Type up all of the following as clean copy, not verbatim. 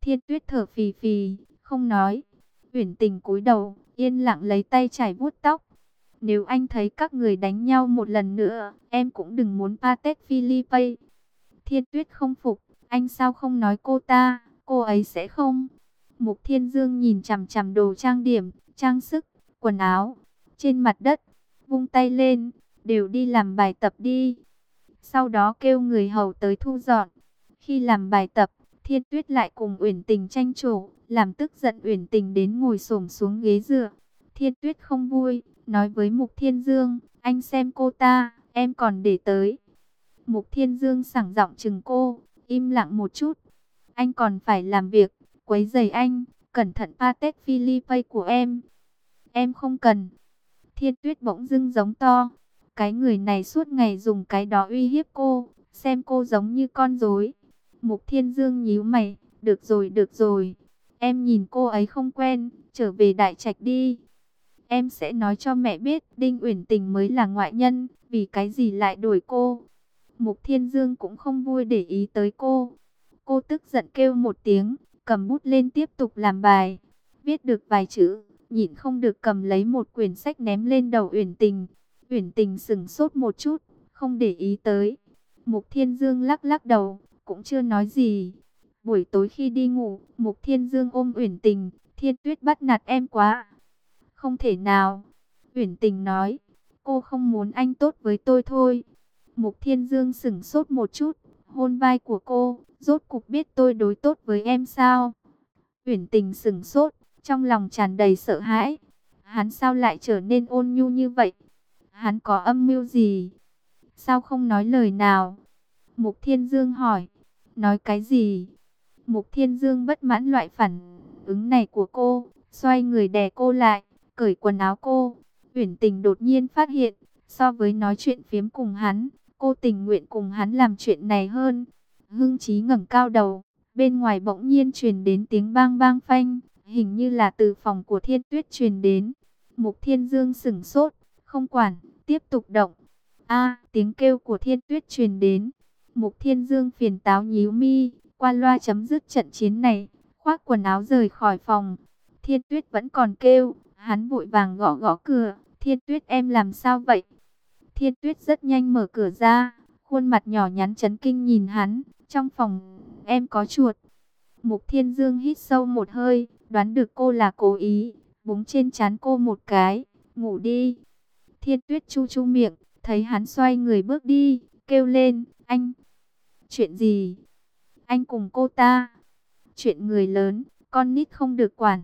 Thiên Tuyết thở phì phì, không nói. Uyển Tình cúi đầu, yên lặng lấy tay chải vuốt tóc. Nếu anh thấy các người đánh nhau một lần nữa, em cũng đừng muốn Patek Philippe. Thiên Tuyết không phục, anh sao không nói cô ta, cô ấy sẽ không. Mục Thiên Dương nhìn chằm chằm đồ trang điểm, trang sức, quần áo, trên mặt đất, vung tay lên, đều đi làm bài tập đi. Sau đó kêu người hầu tới thu dọn. Khi làm bài tập, Thiên Tuyết lại cùng Uyển Tình tranh chổ, làm tức giận Uyển Tình đến ngồi xổm xuống ghế dựa. Thiên Tuyết không vui, nói với Mục Thiên Dương, anh xem cô ta, em còn để tới. Mục Thiên Dương sảng giọng chừng cô, im lặng một chút. Anh còn phải làm việc, quấy rầy anh, cẩn thận Patek Philippe của em. Em không cần. Thiên Tuyết bỗng dưng giống to. Cái người này suốt ngày dùng cái đó uy hiếp cô, xem cô giống như con rối. Mục Thiên Dương nhíu mày, được rồi. Em nhìn cô ấy không quen, trở về Đại Trạch đi. Em sẽ nói cho mẹ biết Đinh Uyển Tình mới là ngoại nhân, vì cái gì lại đuổi cô. Mục Thiên Dương cũng không vui để ý tới cô. Cô tức giận kêu một tiếng, cầm bút lên tiếp tục làm bài. Viết được vài chữ, nhịn không được cầm lấy một quyển sách ném lên đầu Uyển Tình. Uyển Tình sững sốt một chút, không để ý tới. Mục Thiên Dương lắc lắc đầu, cũng chưa nói gì. Buổi tối khi đi ngủ, Mục Thiên Dương ôm Uyển Tình, Thiên Tuyết bắt nạt em quá. Không thể nào. Uyển Tình nói, cô không muốn anh tốt với tôi thôi. Mục Thiên Dương sững sốt một chút, hôn vai của cô, rốt cục biết tôi đối tốt với em sao? Uyển Tình sững sốt, trong lòng tràn đầy sợ hãi. Hắn sao lại trở nên ôn nhu như vậy? Hắn có âm mưu gì? Sao không nói lời nào? Mục Thiên Dương hỏi. Nói cái gì? Mục Thiên Dương bất mãn loại phản ứng này của cô, xoay người đè cô lại, cởi quần áo cô. Uyển Tình đột nhiên phát hiện, so với nói chuyện phiếm cùng hắn, cô tình nguyện cùng hắn làm chuyện này hơn. Hưng Chí ngẩng cao đầu, bên ngoài bỗng nhiên truyền đến tiếng bang bang phanh, hình như là từ phòng của Thiên Tuyết truyền đến. Mục Thiên Dương sững sốt, không quản, tiếp tục động. A, tiếng kêu của Thiên Tuyết truyền đến. Mục Thiên Dương phiền táo nhíu mi, qua loa chấm dứt trận chiến này, khoác quần áo rời khỏi phòng. Thiên Tuyết vẫn còn kêu, hắn vội vàng gõ gõ cửa. Thiên Tuyết em làm sao vậy? Thiên Tuyết rất nhanh mở cửa ra, khuôn mặt nhỏ nhắn chấn kinh nhìn hắn. Trong phòng em có chuột. Mục Thiên Dương hít sâu một hơi, đoán được cô là cố ý, búng trên trán cô một cái, ngủ đi. Thiên Tuyết chu chu miệng, thấy hắn xoay người bước đi, kêu lên, anh. Chuyện gì? Anh cùng cô ta. Chuyện người lớn, con nít không được quản.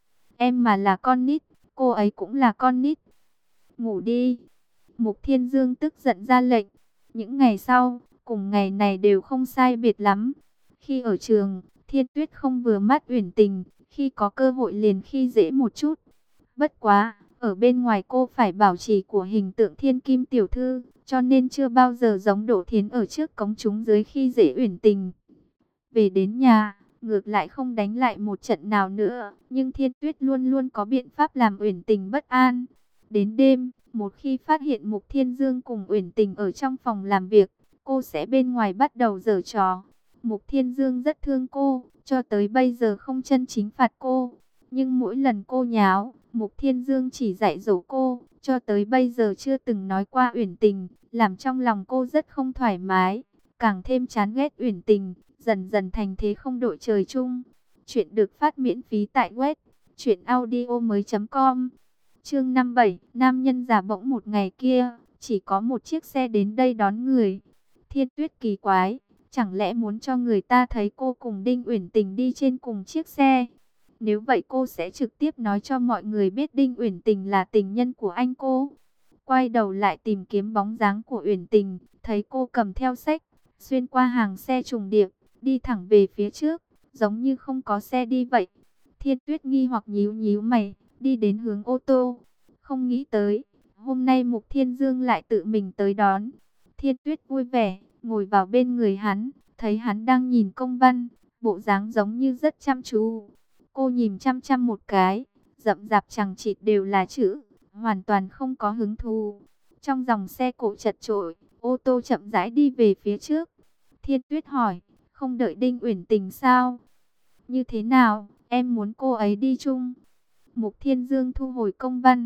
Em mà là con nít, cô ấy cũng là con nít. Ngủ đi. Mục Thiên Dương tức giận ra lệnh. Những ngày sau, cùng ngày này đều không sai biệt lắm. Khi ở trường, Thiên Tuyết không vừa mắt Uyển Tình, khi có cơ hội liền khi dễ một chút. Bất quá, ở bên ngoài cô phải bảo trì của hình tượng thiên kim tiểu thư, cho nên chưa bao giờ giống Đỗ Thiến ở trước công chúng dưới khi dễ Uyển Tình. Về đến nhà, ngược lại không đánh lại một trận nào nữa, nhưng Thiên Tuyết luôn luôn có biện pháp làm Uyển Tình bất an. Đến đêm, một khi phát hiện Mục Thiên Dương cùng Uyển Tình ở trong phòng làm việc, cô sẽ bên ngoài bắt đầu giở trò. Mục Thiên Dương rất thương cô, cho tới bây giờ không chân chính phạt cô. Nhưng mỗi lần cô nháo, Mục Thiên Dương chỉ dạy dỗ cô, cho tới bây giờ chưa từng nói qua Uyển Tình, làm trong lòng cô rất không thoải mái, càng thêm chán ghét Uyển Tình, dần dần thành thế không đội trời chung. Chuyện được phát miễn phí tại web truyệnaudiomoi.com. Chương 57, nam nhân giả bỗng một ngày kia, chỉ có một chiếc xe đến đây đón người. Thiên Tuyết kỳ quái, chẳng lẽ muốn cho người ta thấy cô cùng Đinh Uyển Tình đi trên cùng chiếc xe? Nếu vậy cô sẽ trực tiếp nói cho mọi người biết Đinh Uyển Tình là tình nhân của anh cô. Quay đầu lại tìm kiếm bóng dáng của Uyển Tình, thấy cô cầm theo sách, xuyên qua hàng xe trùng điệp, đi thẳng về phía trước, giống như không có xe đi vậy. Thiên Tuyết nghi hoặc nhíu nhíu mày, đi đến hướng ô tô. Không nghĩ tới, hôm nay Mục Thiên Dương lại tự mình tới đón. Thiên Tuyết vui vẻ, ngồi vào bên người hắn, thấy hắn đang nhìn công văn, bộ dáng giống như rất chăm chú. Cô nhìn chăm chăm một cái, rậm rạp chằng chịt đều là chữ, hoàn toàn không có hứng thú. Trong dòng xe cộ chật chội, ô tô chậm rãi đi về phía trước. Thiên Tuyết hỏi, không đợi Đinh Uyển Tình sao? Như thế nào, em muốn cô ấy đi chung? Mục Thiên Dương thu hồi công văn.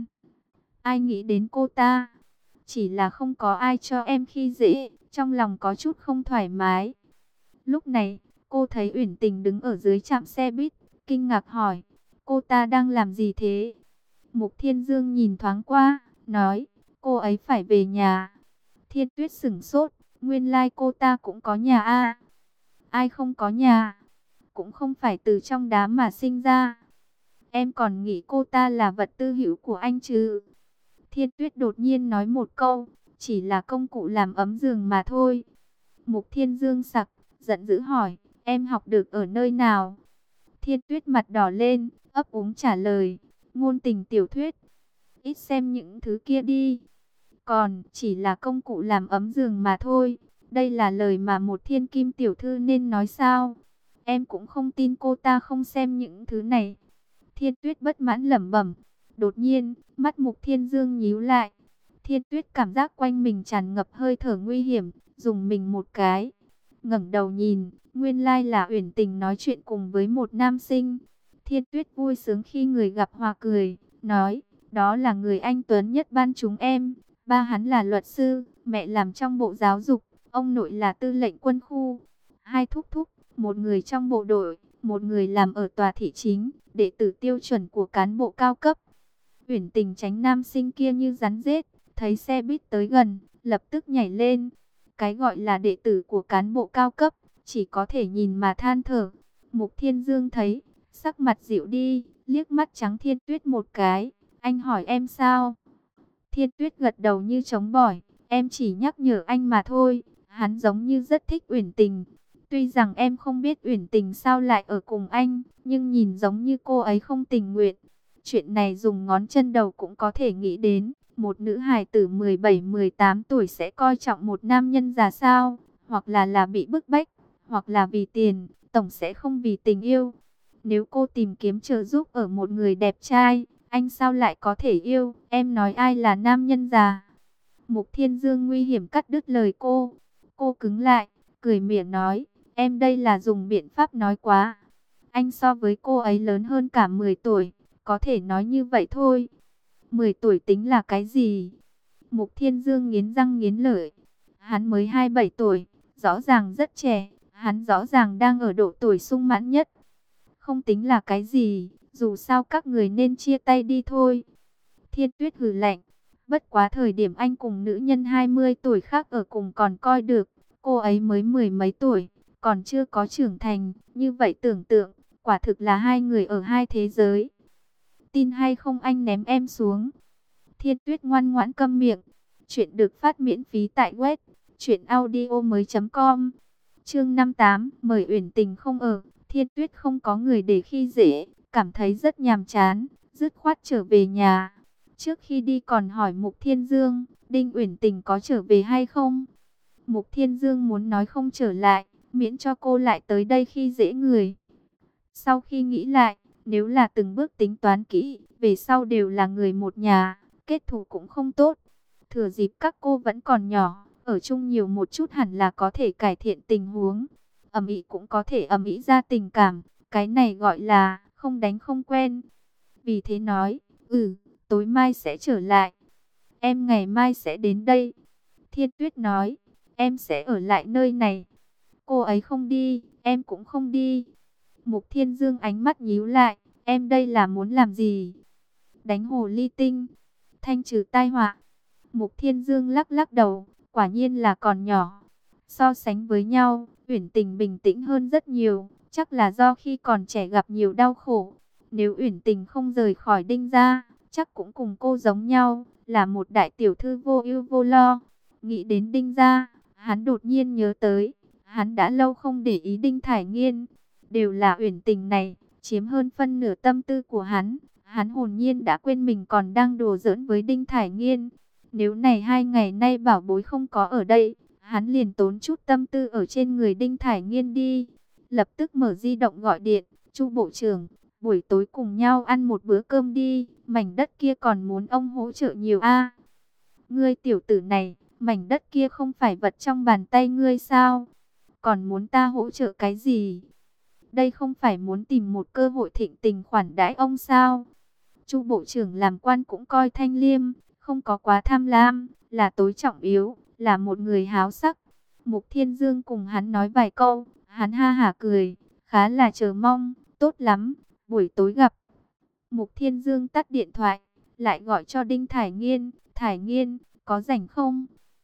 Ai nghĩ đến cô ta? Chỉ là không có ai cho em khi dễ, trong lòng có chút không thoải mái. Lúc này, cô thấy Uyển Tình đứng ở dưới trạm xe buýt, kinh ngạc hỏi, cô ta đang làm gì thế? Mục Thiên Dương nhìn thoáng qua, nói, cô ấy phải về nhà. Thiên Tuyết sửng sốt, nguyên lai cô ta cũng có nhà a. Ai không có nhà? Cũng không phải từ trong đám mà sinh ra. Em còn nghĩ cô ta là vật tư hữu của anh chứ? Thiên Tuyết đột nhiên nói một câu, chỉ là công cụ làm ấm giường mà thôi. Mục Thiên Dương sặc, giận dữ hỏi, em học được ở nơi nào? Thiên Tuyết mặt đỏ lên, ấp úng trả lời, ngôn tình tiểu thuyết. Ít xem những thứ kia đi. Còn, chỉ là công cụ làm ấm giường mà thôi. Đây là lời mà một thiên kim tiểu thư nên nói sao? Em cũng không tin cô ta không xem những thứ này. Thiên Tuyết bất mãn lẩm bẩm. Đột nhiên, mắt Mục Thiên Dương nhíu lại. Thiên Tuyết cảm giác quanh mình tràn ngập hơi thở nguy hiểm, dùng mình một cái. Ngẩng đầu nhìn, nguyên lai là Uyển Tình nói chuyện cùng với một nam sinh. Thiên Tuyết vui sướng khi người gặp hòa cười, nói, đó là người anh tuấn nhất ban chúng em. Ba hắn là luật sư, mẹ làm trong bộ giáo dục, ông nội là tư lệnh quân khu. Hai thúc thúc, một người trong bộ đội, một người làm ở tòa thị chính, đệ tử tiêu chuẩn của cán bộ cao cấp. Uyển Tình tránh nam sinh kia như rắn rết, thấy xe buýt tới gần, lập tức nhảy lên. Cái gọi là đệ tử của cán bộ cao cấp, chỉ có thể nhìn mà than thở. Mục Thiên Dương thấy, sắc mặt dịu đi, liếc mắt trắng Thiên Tuyết một cái. Anh hỏi em sao? Thiên Tuyết gật đầu như trống bỏi. Em chỉ nhắc nhở anh mà thôi. Hắn giống như rất thích Uyển Tình. Tuy rằng em không biết Uyển Tình sao lại ở cùng anh, nhưng nhìn giống như cô ấy không tình nguyện. Chuyện này dùng ngón chân đầu cũng có thể nghĩ đến. Một nữ hài tử 17-18 tuổi sẽ coi trọng một nam nhân già sao? Hoặc là bị bức bách, hoặc là vì tiền, tổng sẽ không vì tình yêu. Nếu cô tìm kiếm trợ giúp ở một người đẹp trai, anh sao lại có thể yêu? Em nói ai là nam nhân già? Mục Thiên Dương nguy hiểm cắt đứt lời cô. Cô cứng lại, cười mỉa nói, em đây là dùng biện pháp nói quá. Anh so với cô ấy lớn hơn cả 10 tuổi, có thể nói như vậy thôi. 10 tuổi tính là cái gì? Mục Thiên Dương nghiến răng nghiến lợi. Hắn mới 27 tuổi, rõ ràng rất trẻ, hắn rõ ràng đang ở độ tuổi sung mãn nhất. Không tính là cái gì, dù sao các người nên chia tay đi thôi. Thiên Tuyết hừ lạnh. Bất quá thời điểm anh cùng nữ nhân 20 tuổi khác ở cùng còn coi được. Cô ấy mới mười mấy tuổi, còn chưa có trưởng thành. Như vậy tưởng tượng, quả thực là hai người ở hai thế giới. Tin hay không anh ném em xuống. Thiên Tuyết ngoan ngoãn câm miệng. Chuyện được phát miễn phí tại web truyệnaudiomoi.com. Chương 58, mời Uyển Tình không ở. Thiên Tuyết không có người để khi dễ, cảm thấy rất nhàm chán, dứt khoát trở về nhà. Trước khi đi còn hỏi Mục Thiên Dương, Đinh Uyển Tình có trở về hay không? Mục Thiên Dương muốn nói không trở lại, miễn cho cô lại tới đây khi dễ người. Sau khi nghĩ lại, nếu là từng bước tính toán kỹ, về sau đều là người một nhà, kết thù cũng không tốt. Thừa dịp các cô vẫn còn nhỏ, ở chung nhiều một chút hẳn là có thể cải thiện tình huống. Ầm ĩ cũng có thể ầm ĩ ra tình cảm, cái này gọi là không đánh không quen. Vì thế nói, tối mai sẽ trở lại. Em ngày mai sẽ đến đây. Thiên Tuyết nói, em sẽ ở lại nơi này. Cô ấy không đi, em cũng không đi. Mục Thiên Dương ánh mắt nhíu lại, em đây là muốn làm gì? Đánh hồ ly tinh, thanh trừ tai họa. Mục Thiên Dương lắc lắc đầu, quả nhiên là còn nhỏ. So sánh với nhau, Uyển Tình bình tĩnh hơn rất nhiều, chắc là do khi còn trẻ gặp nhiều đau khổ. Nếu Uyển Tình không rời khỏi Đinh gia, chắc cũng cùng cô giống nhau, là một đại tiểu thư vô ưu vô lo. Nghĩ đến Đinh gia, hắn đột nhiên nhớ tới, hắn đã lâu không để ý Đinh Thải Nghiên. Đều là Uyển Tình này, chiếm hơn phân nửa tâm tư của hắn. Hắn hồn nhiên đã quên mình còn đang đùa giỡn với Đinh Thải Nghiên. Nếu này 2 ngày nay bảo bối không có ở đây, hắn liền tốn chút tâm tư ở trên người Đinh Thải Nghiên đi. Lập tức mở di động gọi điện, Chu bộ trưởng, buổi tối cùng nhau ăn một bữa cơm đi, mảnh đất kia còn muốn ông hỗ trợ nhiều a. Ngươi tiểu tử này, mảnh đất kia không phải vật trong bàn tay ngươi sao? Còn muốn ta hỗ trợ cái gì? Đây không phải muốn tìm một cơ hội thịnh tình khoản đãi ông sao? Chu bộ trưởng làm quan cũng coi thanh liêm, không có quá tham lam, là tối trọng yếu, là một người háo sắc. Mục Thiên Dương cùng hắn nói vài câu, hắn ha hả cười, khá là chờ mong, tốt lắm, buổi tối gặp. Mục Thiên Dương tắt điện thoại, lại gọi cho Đinh Thải Nghiên, có rảnh không?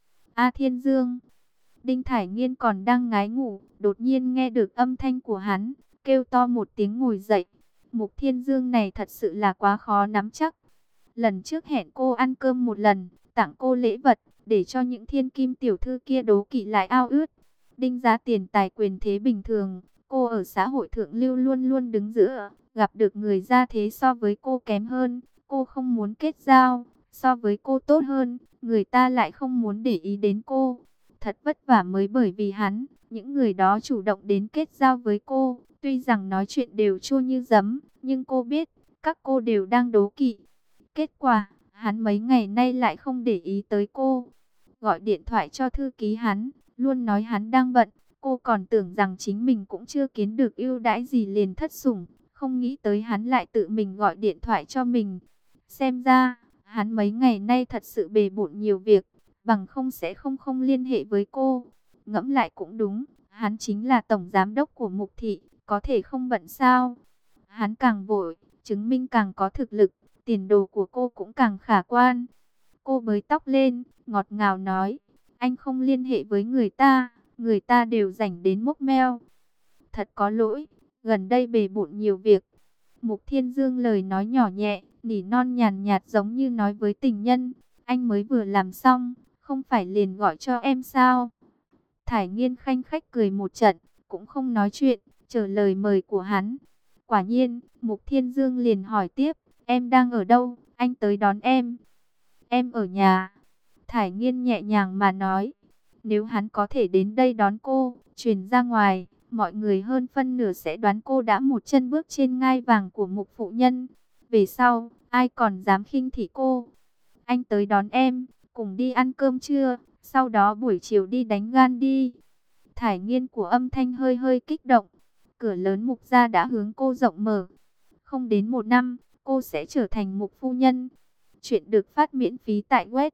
A Thiên Dương. Đinh Thải Nghiên còn đang ngái ngủ, đột nhiên nghe được âm thanh của hắn, kêu to một tiếng ngồi dậy. Mục Thiên Dương này thật sự là quá khó nắm chắc. Lần trước hẹn cô ăn cơm một lần, tặng cô lễ vật, để cho những thiên kim tiểu thư kia đố kỵ lại ao ước. Đinh gia tiền tài quyền thế bình thường, cô ở xã hội thượng lưu luôn luôn đứng giữa, gặp được người gia thế so với cô kém hơn, cô không muốn kết giao, so với cô tốt hơn, người ta lại không muốn để ý đến cô. Thật vất vả mới bởi vì hắn, những người đó chủ động đến kết giao với cô, tuy rằng nói chuyện đều chua như giấm, nhưng cô biết, các cô đều đang đố kỵ. Kết quả, hắn mấy ngày nay lại không để ý tới cô. Gọi điện thoại cho thư ký hắn, luôn nói hắn đang bận. Cô còn tưởng rằng chính mình cũng chưa kiến được ưu đãi gì liền thất sủng. Không nghĩ tới hắn lại tự mình gọi điện thoại cho mình. Xem ra, hắn mấy ngày nay thật sự bề bộn nhiều việc. Bằng không sẽ không liên hệ với cô. Ngẫm lại cũng đúng, hắn chính là tổng giám đốc của Mục Thị, có thể không bận sao. Hắn càng vội, chứng minh càng có thực lực, tiền đồ của cô cũng càng khả quan. Cô bới tóc lên, ngọt ngào nói, anh không liên hệ với người ta đều rảnh đến mốc meo. Thật có lỗi, gần đây bề bộn nhiều việc. Mục Thiên Dương lời nói nhỏ nhẹ, nỉ non nhàn nhạt giống như nói với tình nhân, anh mới vừa làm xong, không phải liền gọi cho em sao? Thải Nghiên khanh khách cười một trận, cũng không nói chuyện, chờ lời mời của hắn. Quả nhiên, Mục Thiên Dương liền hỏi tiếp, em đang ở đâu, anh tới đón em. Em ở nhà. Thải Nghiên nhẹ nhàng mà nói, nếu hắn có thể đến đây đón cô, truyền ra ngoài, mọi người hơn phân nửa sẽ đoán cô đã một chân bước trên ngai vàng của Mục phụ nhân. Về sau, ai còn dám khinh thị cô. Anh tới đón em, cùng đi ăn cơm trưa, sau đó buổi chiều đi đánh gan đi. Thải Nghiên của âm thanh hơi hơi kích động. Cửa lớn Mục gia đã hướng cô rộng mở. Không đến một năm, cô sẽ trở thành Mục phu nhân. Chuyện được phát miễn phí tại web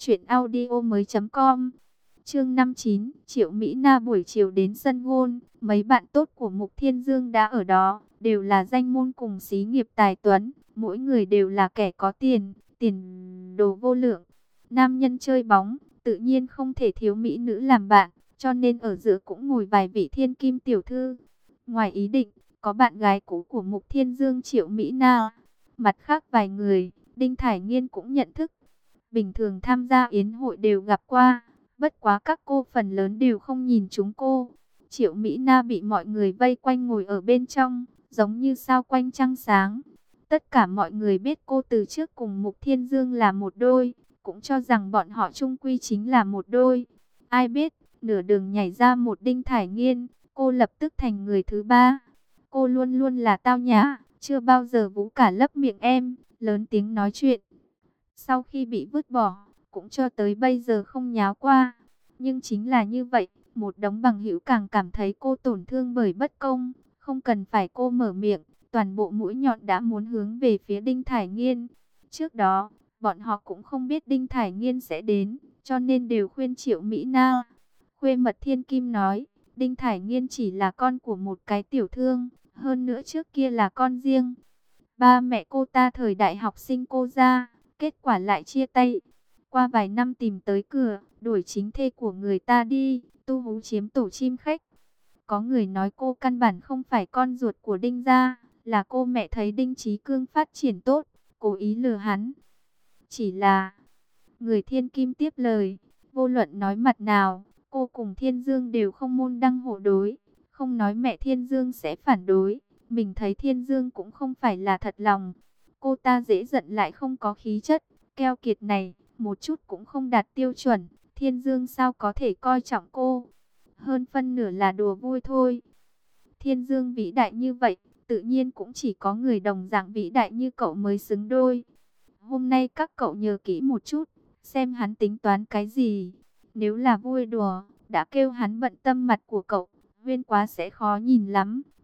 truyệnaudiomoi.com. Chương 59, Triệu Mỹ Na buổi chiều đến sân golf, mấy bạn tốt của Mục Thiên Dương đã ở đó, đều là danh môn cùng xí nghiệp tài tuấn, mỗi người đều là kẻ có tiền, tiền đồ vô lượng. Nam nhân chơi bóng, tự nhiên không thể thiếu mỹ nữ làm bạn, cho nên ở giữa cũng ngồi vài vị thiên kim tiểu thư. Ngoài ý định, có bạn gái cũ của Mục Thiên Dương Triệu Mỹ Na. Mặt khác vài người, Đinh Thải Nghiên cũng nhận thức. Bình thường tham gia yến hội đều gặp qua, bất quá các cô phần lớn đều không nhìn chúng cô. Triệu Mỹ Na bị mọi người vây quanh ngồi ở bên trong, giống như sao quanh trăng sáng. Tất cả mọi người biết cô từ trước cùng Mục Thiên Dương là một đôi, cũng cho rằng bọn họ chung quy chính là một đôi. Ai biết, nửa đường nhảy ra một Đinh Thải Nghiên, cô lập tức thành người thứ ba. Cô luôn luôn là tao nhã, chưa bao giờ vú cả lấp miệng em, lớn tiếng nói chuyện. Sau khi bị vứt bỏ, cũng cho tới bây giờ không nháo qua. Nhưng chính là như vậy, một đống bằng hữu càng cảm thấy cô tổn thương bởi bất công. Không cần phải cô mở miệng, toàn bộ mũi nhọn đã muốn hướng về phía Đinh Thải Nghiên. Trước đó, bọn họ cũng không biết Đinh Thải Nghiên sẽ đến, cho nên đều khuyên Triệu Mỹ Na. Khuê mật Thiên Kim nói, Đinh Thải Nghiên chỉ là con của một cái tiểu thương, hơn nữa trước kia là con riêng. Ba mẹ cô ta thời đại học sinh cô ra, kết quả lại chia tay. Qua vài năm tìm tới cửa, đuổi chính thê của người ta đi, tu hú chiếm tổ chim khách. Có người nói cô căn bản không phải con ruột của Đinh gia, là cô mẹ thấy Đinh Chí Cương phát triển tốt, cố ý lừa hắn. Chỉ là, người Thiên Kim tiếp lời, vô luận nói mặt nào, cô cùng Thiên Dương đều không môn đăng hộ đối, không nói mẹ Thiên Dương sẽ phản đối. Mình thấy Thiên Dương cũng không phải là thật lòng. Cô ta dễ giận lại không có khí chất, keo kiệt này, một chút cũng không đạt tiêu chuẩn. Thiên Dương sao có thể coi trọng cô? Hơn phân nửa là đùa vui thôi. Thiên Dương vĩ đại như vậy, tự nhiên cũng chỉ có người đồng dạng vĩ đại như cậu mới xứng đôi. Hôm nay các cậu nhớ kỹ một chút, xem hắn tính toán cái gì. Nếu là vui đùa, đã kêu hắn bận tâm mặt của cậu, Huyên quá sẽ khó nhìn lắm.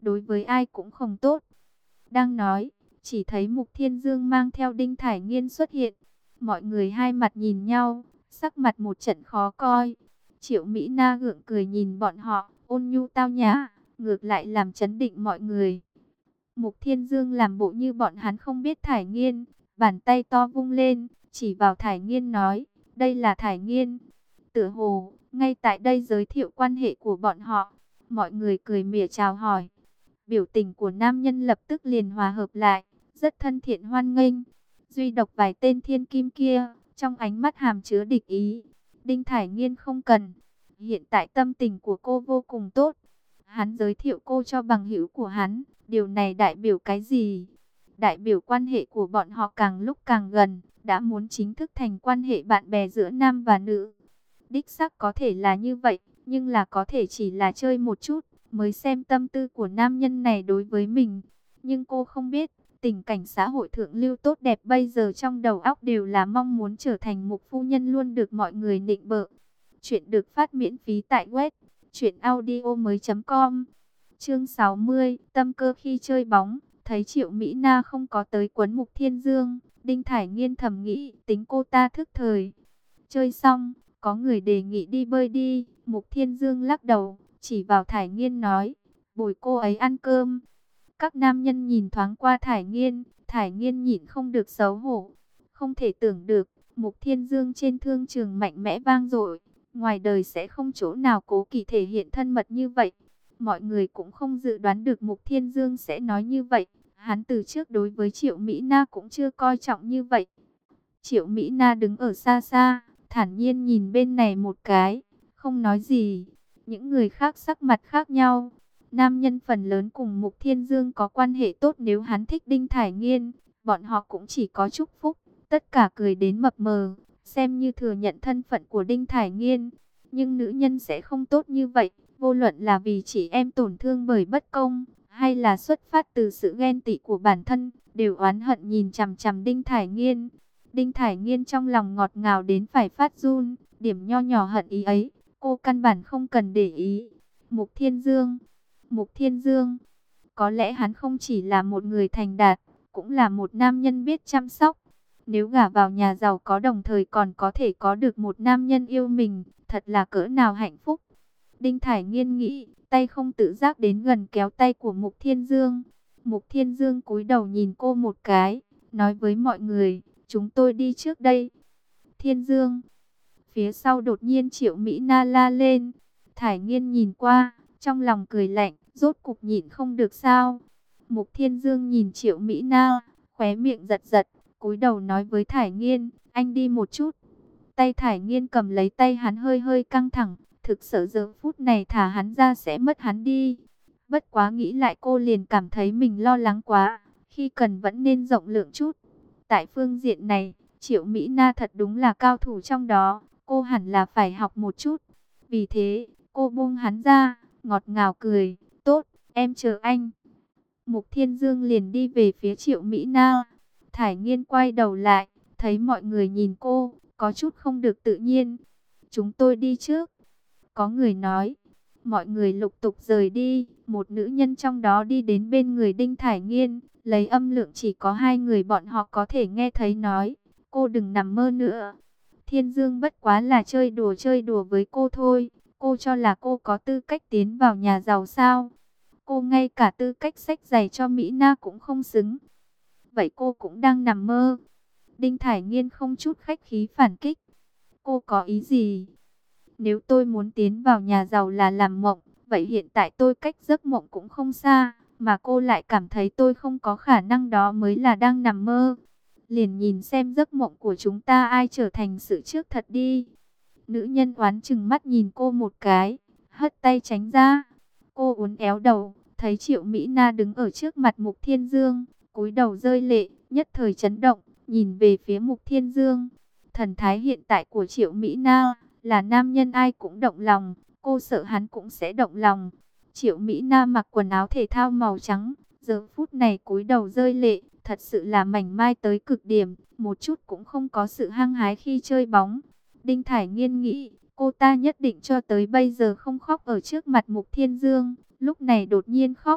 đối với ai cũng không tốt. Đang nói, chỉ thấy Mục Thiên Dương mang theo Đinh Thải Nghiên xuất hiện. Mọi người hai mặt nhìn nhau, sắc mặt một trận khó coi. Triệu Mỹ Na gượng cười nhìn bọn họ, ôn nhu tao nhã, ngược lại làm chấn định mọi người. Mục Thiên Dương làm bộ như bọn hắn không biết Thải Nghiên, bàn tay to vung lên, chỉ vào Thải Nghiên nói, đây là Thải Nghiên. Tựa hồ, ngay tại đây giới thiệu quan hệ của bọn họ. Mọi người cười mỉa chào hỏi. Biểu tình của nam nhân lập tức liền hòa hợp lại, rất thân thiện hoan nghênh. Duy độc vài tên thiên kim kia, trong ánh mắt hàm chứa địch ý. Đinh Thải Nghiên không cần. Hiện tại tâm tình của cô vô cùng tốt. Hắn giới thiệu cô cho bằng hữu của hắn. Điều này đại biểu cái gì? Đại biểu quan hệ của bọn họ càng lúc càng gần, đã muốn chính thức thành quan hệ bạn bè giữa nam và nữ. Đích xác có thể là như vậy, nhưng là có thể chỉ là chơi một chút, mới xem tâm tư của nam nhân này đối với mình. Nhưng cô không biết, tình cảnh xã hội thượng lưu tốt đẹp bây giờ trong đầu óc đều là mong muốn trở thành một phu nhân luôn được mọi người nịnh bợ. Chuyện được phát miễn phí tại web truyệnaudiomoi.com. Chương 60, tâm cơ khi chơi bóng. Thấy Triệu Mỹ Na không có tới quấn Mục Thiên Dương, Đinh Thải Nghiên thầm nghĩ, tính cô ta thức thời. Chơi xong, có người đề nghị đi bơi đi. Mục Thiên Dương lắc đầu, chỉ vào Thải Nghiên nói, bồi cô ấy ăn cơm. Các nam nhân nhìn thoáng qua Thải Nghiên nhịn không được xấu hổ. Không thể tưởng được, Mục Thiên Dương trên thương trường mạnh mẽ vang dội, ngoài đời sẽ không chỗ nào cố kỵ thể hiện thân mật như vậy. Mọi người cũng không dự đoán được Mục Thiên Dương sẽ nói như vậy. Hắn từ trước đối với Triệu Mỹ Na cũng chưa coi trọng như vậy. Triệu Mỹ Na đứng ở xa xa, thản nhiên nhìn bên này một cái, không nói gì. Những người khác sắc mặt khác nhau. Nam nhân phần lớn cùng Mục Thiên Dương có quan hệ tốt, nếu hắn thích Đinh Thải Nghiên, bọn họ cũng chỉ có chúc phúc. Tất cả cười đến mập mờ, xem như thừa nhận thân phận của Đinh Thải Nghiên. Nhưng nữ nhân sẽ không tốt như vậy, vô luận là vì chị em tổn thương bởi bất công, hay là xuất phát từ sự ghen tị của bản thân, đều oán hận nhìn chằm chằm Đinh Thải Nghiên. Đinh Thải Nghiên trong lòng ngọt ngào đến phải phát run, điểm nho nhỏ hận ý ấy, cô căn bản không cần để ý. Mục Thiên Dương, có lẽ hắn không chỉ là một người thành đạt, cũng là một nam nhân biết chăm sóc. Nếu gả vào nhà giàu có đồng thời còn có thể có được một nam nhân yêu mình, thật là cỡ nào hạnh phúc. Đinh Thải Nghiên nghĩ, tay không tự giác đến gần kéo tay của Mục Thiên Dương. Mục Thiên Dương cúi đầu nhìn cô một cái, nói với mọi người, chúng tôi đi trước đây. Thiên Dương. Phía sau đột nhiên Triệu Mỹ Na la lên. Thải Nghiên nhìn qua, trong lòng cười lạnh, rốt cục nhịn không được sao. Mục Thiên Dương nhìn Triệu Mỹ Na, khóe miệng giật giật, cúi đầu nói với Thải Nghiên, anh đi một chút. Tay Thải Nghiên cầm lấy tay hắn hơi hơi căng thẳng, thực sự giờ phút này thả hắn ra sẽ mất hắn đi. Bất quá nghĩ lại cô liền cảm thấy mình lo lắng quá, khi cần vẫn nên rộng lượng chút. Tại phương diện này, Triệu Mỹ Na thật đúng là cao thủ trong đó, cô hẳn là phải học một chút. Vì thế, cô buông hắn ra, ngọt ngào cười, tốt, em chờ anh. Mục Thiên Dương liền đi về phía Triệu Mỹ Na. Thải Nghiên quay đầu lại, thấy mọi người nhìn cô, có chút không được tự nhiên. Chúng tôi đi trước. Có người nói, mọi người lục tục rời đi. Một nữ nhân trong đó đi đến bên người Đinh Thải Nghiên, lấy âm lượng chỉ có hai người bọn họ có thể nghe thấy nói, cô đừng nằm mơ nữa. Thiên Dương bất quá là chơi đùa với cô thôi. Cô cho là cô có tư cách tiến vào nhà giàu sao? Cô ngay cả tư cách xách giày cho Mỹ Na cũng không xứng. Vậy cô cũng đang nằm mơ. Đinh Thải Nghiên không chút khách khí phản kích. Cô có ý gì? Nếu tôi muốn tiến vào nhà giàu là làm mộng, vậy hiện tại tôi cách giấc mộng cũng không xa, mà cô lại cảm thấy tôi không có khả năng, đó mới là đang nằm mơ. Liền nhìn xem giấc mộng của chúng ta ai trở thành sự trước thật đi. Nữ nhân oán chừng mắt nhìn cô một cái, hất tay tránh ra. Cô uốn éo đầu, thấy Triệu Mỹ Na đứng ở trước mặt Mục Thiên Dương, cúi đầu rơi lệ, nhất thời chấn động, nhìn về phía Mục Thiên Dương. Thần thái hiện tại của Triệu Mỹ Na là nam nhân ai cũng động lòng, cô sợ hắn cũng sẽ động lòng. Triệu Mỹ Na mặc quần áo thể thao màu trắng, giờ phút này cúi đầu rơi lệ, thật sự là mảnh mai tới cực điểm, một chút cũng không có sự hăng hái khi chơi bóng. Đinh Thải Nghiên nghĩ, cô ta nhất định cho tới bây giờ không khóc ở trước mặt Mục Thiên Dương, lúc này đột nhiên khóc,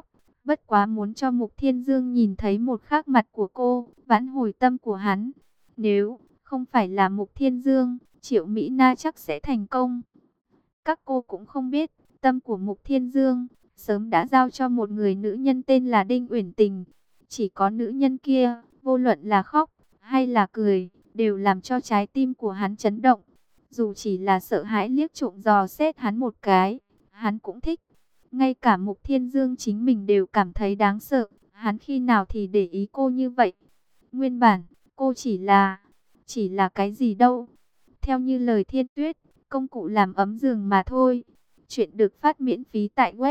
bất quá muốn cho Mục Thiên Dương nhìn thấy một khác mặt của cô, vãn hồi tâm của hắn. Nếu không phải là Mục Thiên Dương, Triệu Mỹ Na chắc sẽ thành công. Các cô cũng không biết, tâm của Mục Thiên Dương sớm đã giao cho một người nữ nhân tên là Đinh Uyển Tình. Chỉ có nữ nhân kia, vô luận là khóc hay là cười, đều làm cho trái tim của hắn chấn động. Dù chỉ là sợ hãi liếc trộm dò xét hắn một cái, hắn cũng thích. Ngay cả Mục Thiên Dương chính mình đều cảm thấy đáng sợ. Hắn khi nào thì để ý cô như vậy? Nguyên bản, cô chỉ là cái gì đâu? Theo như lời Thiên Tuyết, công cụ làm ấm giường mà thôi. Chuyện được phát miễn phí tại web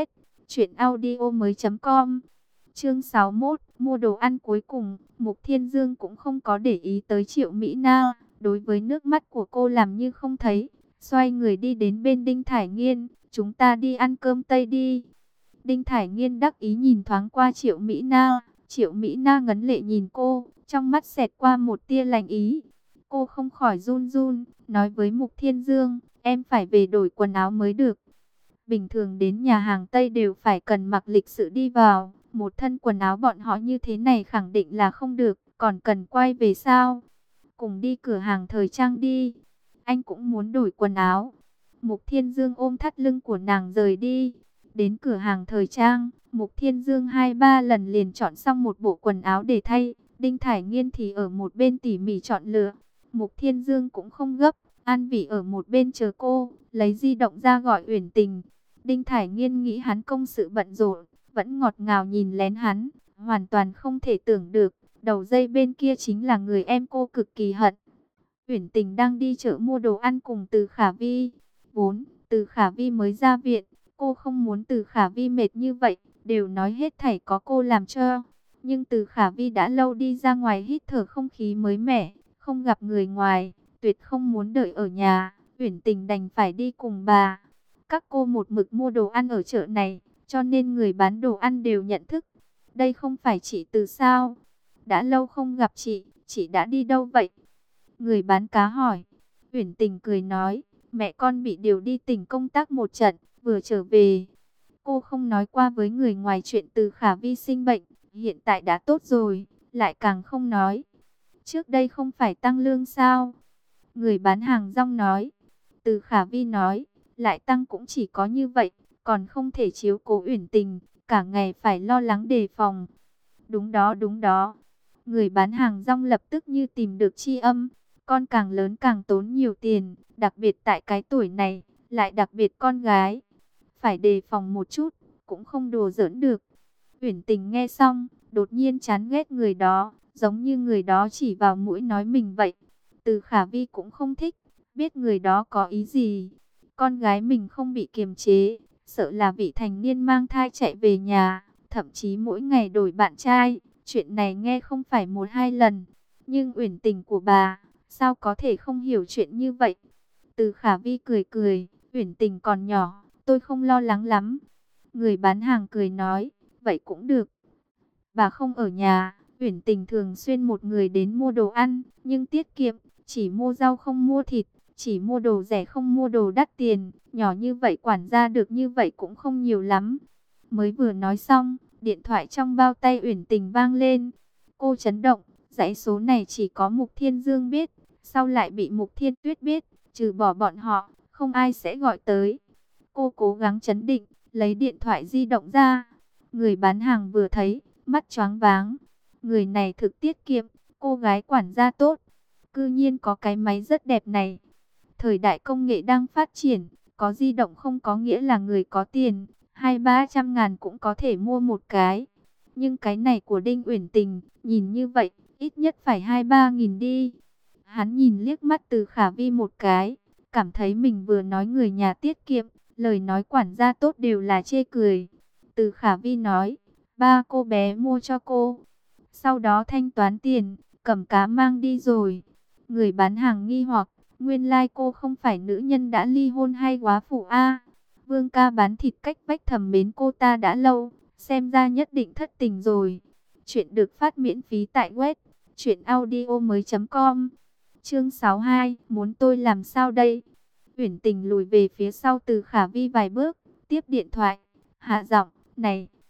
truyệnaudiomoi.com. Chương 61, mua đồ ăn. Cuối cùng, Mục Thiên Dương cũng không có để ý tới Triệu Mỹ Na, đối với nước mắt của cô làm như không thấy, xoay người đi đến bên Đinh Thải Nghiên. Chúng ta đi ăn cơm Tây đi. Đinh Thải Nghiên đắc ý nhìn thoáng qua Triệu Mỹ Na. Triệu Mỹ Na ngấn lệ nhìn cô, trong mắt xẹt qua một tia lạnh ý. Cô không khỏi run run, nói với Mục Thiên Dương, em phải về đổi quần áo mới được. Bình thường đến nhà hàng Tây đều phải cần mặc lịch sự đi vào. Một thân quần áo bọn họ như thế này khẳng định là không được, còn cần quay về sao? Cùng đi cửa hàng thời trang đi. Anh cũng muốn đổi quần áo. Mục Thiên Dương ôm thắt lưng của nàng rời đi. Đến cửa hàng thời trang, Mục Thiên Dương 2-3 lần liền chọn xong một bộ quần áo để thay. Đinh Thải Nghiên thì ở một bên tỉ mỉ chọn lựa. Mục Thiên Dương cũng không gấp, An Vĩ ở một bên chờ cô, lấy di động ra gọi Uyển Tình. Đinh Thải Nghiên nghĩ hắn công sự bận rộn, vẫn ngọt ngào nhìn lén hắn, hoàn toàn không thể tưởng được, đầu dây bên kia chính là người em cô cực kỳ hận. Uyển Tình đang đi chợ mua đồ ăn cùng Từ Khả Vi. Vốn, Từ Khả Vi mới ra viện, cô không muốn Từ Khả Vi mệt như vậy, đều nói hết thảy có cô làm cho. Nhưng Từ Khả Vi đã lâu đi ra ngoài hít thở không khí mới mẻ, không gặp người ngoài, tuyệt không muốn đợi ở nhà. Uyển Tình đành phải đi cùng bà. Các cô một mực mua đồ ăn ở chợ này, cho nên người bán đồ ăn đều nhận thức. Đây không phải chị Từ sao? Đã lâu không gặp chị đã đi đâu vậy? Người bán cá hỏi. Uyển Tình cười nói, mẹ con bị điều đi tỉnh công tác một trận, vừa trở về. Cô không nói qua với người ngoài chuyện Từ Khả Vi sinh bệnh, hiện tại đã tốt rồi, lại càng không nói. Trước đây không phải tăng lương sao? Người bán hàng rong nói. Từ Khả Vi nói, lại tăng cũng chỉ có như vậy, còn không thể chiếu cố Uyển Tình, cả ngày phải lo lắng đề phòng. Đúng đó, đúng đó. Người bán hàng rong lập tức như tìm được tri âm, con càng lớn càng tốn nhiều tiền, đặc biệt tại cái tuổi này, lại đặc biệt con gái. Phải đề phòng một chút, cũng không đùa giỡn được. Uyển Tình nghe xong, đột nhiên chán ghét người đó, giống như người đó chỉ vào mũi nói mình vậy. Từ Khả Vi cũng không thích, biết người đó có ý gì. Con gái mình không bị kiềm chế, sợ là vị thành niên mang thai chạy về nhà, thậm chí mỗi ngày đổi bạn trai. Chuyện này nghe không phải 1-2 lần, nhưng Uyển Tình của bà, sao có thể không hiểu chuyện như vậy? Từ Khả Vi cười cười, Uyển Tình còn nhỏ, tôi không lo lắng lắm. Người bán hàng cười nói, vậy cũng được. Bà không ở nhà, Uyển Tình thường xuyên một người đến mua đồ ăn, nhưng tiết kiệm, chỉ mua rau không mua thịt, chỉ mua đồ rẻ không mua đồ đắt tiền, nhỏ như vậy quản gia được như vậy cũng không nhiều lắm. Mới vừa nói xong, điện thoại trong bao tay Uyển Tình vang lên. Cô chấn động, dãy số này chỉ có Mục Thiên Dương biết, sau lại bị Mục Thiên Tuyết biết, trừ bỏ bọn họ, không ai sẽ gọi tới. Cô cố gắng trấn định, lấy điện thoại di động ra. Người bán hàng vừa thấy, mắt choáng váng. Người này thực tiết kiệm, cô gái quản gia tốt, cư nhiên có cái máy rất đẹp này. Thời đại công nghệ đang phát triển, có di động không có nghĩa là người có tiền, 200-300 ngàn cũng có thể mua một cái. Nhưng cái này của Đinh Uyển Tình, nhìn như vậy, ít nhất phải 2-3 nghìn đi. Hắn nhìn liếc mắt Từ Khả Vi một cái, cảm thấy mình vừa nói người nhà tiết kiệm, lời nói quản gia tốt đều là chê cười. Từ Khả Vi nói, ba cô bé mua cho cô. Sau đó thanh toán tiền, cầm cá mang đi rồi. Người bán hàng nghi hoặc, nguyên lai cô không phải nữ nhân đã ly hôn hay góa phụ a? Vương ca bán thịt cách vách thầm mến cô ta đã lâu, xem ra nhất định thất tình rồi. Chuyện được phát miễn phí tại web truyệnaudiomoi.com. Chương 62, muốn tôi làm sao đây? Uyển Tình lùi về phía sau Từ Khả Vi vài bước, tiếp điện thoại, hạ giọng, này,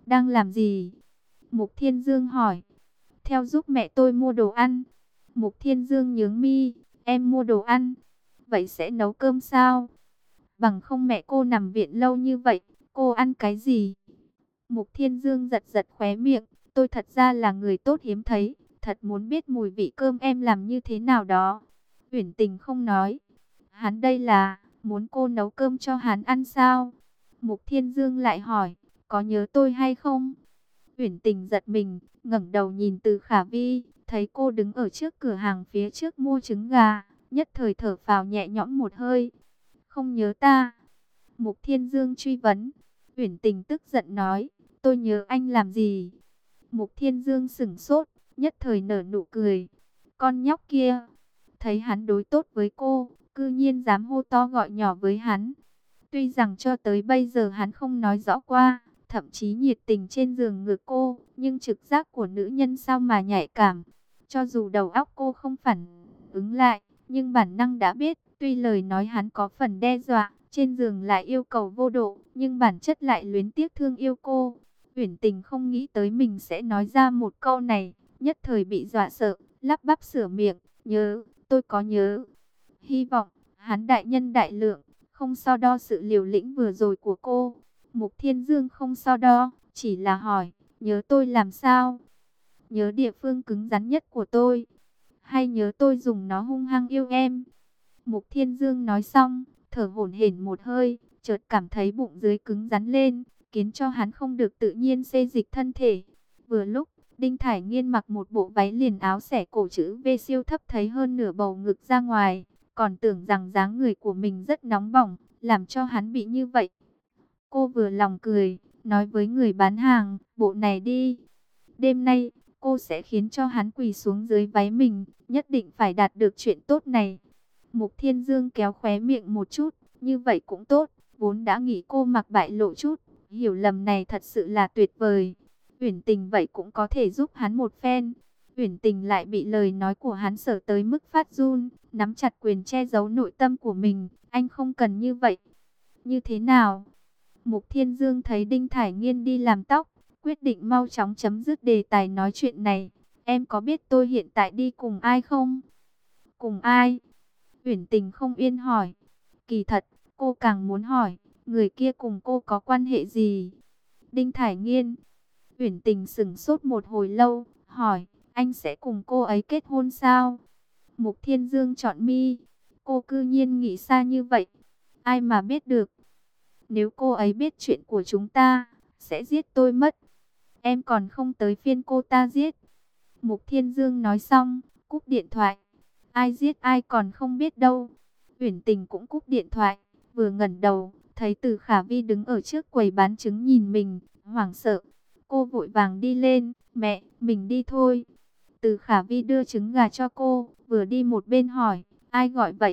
đang làm gì? Mục Thiên Dương hỏi. Theo giúp mẹ tôi mua đồ ăn. Mục Thiên Dương nhướng mi. Em mua đồ ăn. Vậy sẽ nấu cơm sao? Bằng không mẹ cô nằm viện lâu như vậy, cô ăn cái gì? Mục Thiên Dương giật giật khóe miệng. Tôi thật ra là người tốt hiếm thấy. Thật muốn biết mùi vị cơm em làm như thế nào đó. Uyển Tình không nói. Hắn đây là muốn cô nấu cơm cho hắn ăn sao? Mục Thiên Dương lại hỏi, có nhớ tôi hay không? Uyển Tình giật mình, ngẩng đầu nhìn Từ Khả Vi, thấy cô đứng ở trước cửa hàng phía trước mua trứng gà, nhất thời thở phào nhẹ nhõm một hơi. Không nhớ ta? Mục Thiên Dương truy vấn. Uyển Tình tức giận nói, tôi nhớ anh làm gì? Mục Thiên Dương sững sốt, nhất thời nở nụ cười. Con nhóc kia, thấy hắn đối tốt với cô, cư nhiên dám hô to gọi nhỏ với hắn. Tuy rằng cho tới bây giờ hắn không nói rõ qua, thậm chí nhiệt tình trên giường ngược cô, nhưng trực giác của nữ nhân sao mà nhạy cảm. Cho dù đầu óc cô không phản ứng lại, nhưng bản năng đã biết, tuy lời nói hắn có phần đe dọa, trên giường lại yêu cầu vô độ, nhưng bản chất lại luyến tiếc thương yêu cô. Uyển Tình không nghĩ tới mình sẽ nói ra một câu này, nhất thời bị dọa sợ, lắp bắp sửa miệng, nhớ, tôi có nhớ. Hy vọng, hắn đại nhân đại lượng, không so đo sự liều lĩnh vừa rồi của cô. Mục Thiên Dương không so đo, chỉ là hỏi, nhớ tôi làm sao? Nhớ địa phương cứng rắn nhất của tôi, hay nhớ tôi dùng nó hung hăng yêu em? Mục Thiên Dương nói xong, thở hổn hển một hơi, chợt cảm thấy bụng dưới cứng rắn lên, khiến cho hắn không được tự nhiên xê dịch thân thể. Vừa lúc, Đinh Thải Nghiên mặc một bộ váy liền áo xẻ cổ chữ V siêu thấp thấy hơn nửa bầu ngực ra ngoài, còn tưởng rằng dáng người của mình rất nóng bỏng, làm cho hắn bị như vậy. Cô vừa lòng cười, nói với người bán hàng, bộ này đi. Đêm nay, cô sẽ khiến cho hắn quỳ xuống dưới váy mình, nhất định phải đạt được chuyện tốt này. Mục Thiên Dương kéo khóe miệng một chút, như vậy cũng tốt, vốn đã nghĩ cô mặc bại lộ chút, hiểu lầm này thật sự là tuyệt vời. Uyển Tình vậy cũng có thể giúp hắn một phen. Uyển Tình lại bị lời nói của hắn sợ tới mức phát run, nắm chặt quyền che giấu nội tâm của mình, anh không cần như vậy. Như thế nào? Mục Thiên Dương thấy Đinh Thải Nghiên đi làm tóc, quyết định mau chóng chấm dứt đề tài nói chuyện này. Em có biết tôi hiện tại đi cùng ai không? Cùng ai? Uyển Tình không yên hỏi. Kỳ thật, cô càng muốn hỏi, người kia cùng cô có quan hệ gì? Đinh Thải Nghiên. Uyển Tình sững sốt một hồi lâu, hỏi, anh sẽ cùng cô ấy kết hôn sao? Mục Thiên Dương chọn mi. Cô cư nhiên nghĩ xa như vậy. Ai mà biết được. Nếu cô ấy biết chuyện của chúng ta, sẽ giết tôi mất. Em còn không tới phiên cô ta giết. Mục Thiên Dương nói xong, cúp điện thoại. Ai giết ai còn không biết đâu. Uyển Tình cũng cúp điện thoại, vừa ngẩng đầu, thấy Từ Khả Vi đứng ở trước quầy bán trứng nhìn mình, hoảng sợ. Cô vội vàng đi lên, mẹ, mình đi thôi. Từ Khả Vi đưa trứng gà cho cô, vừa đi một bên hỏi, ai gọi vậy?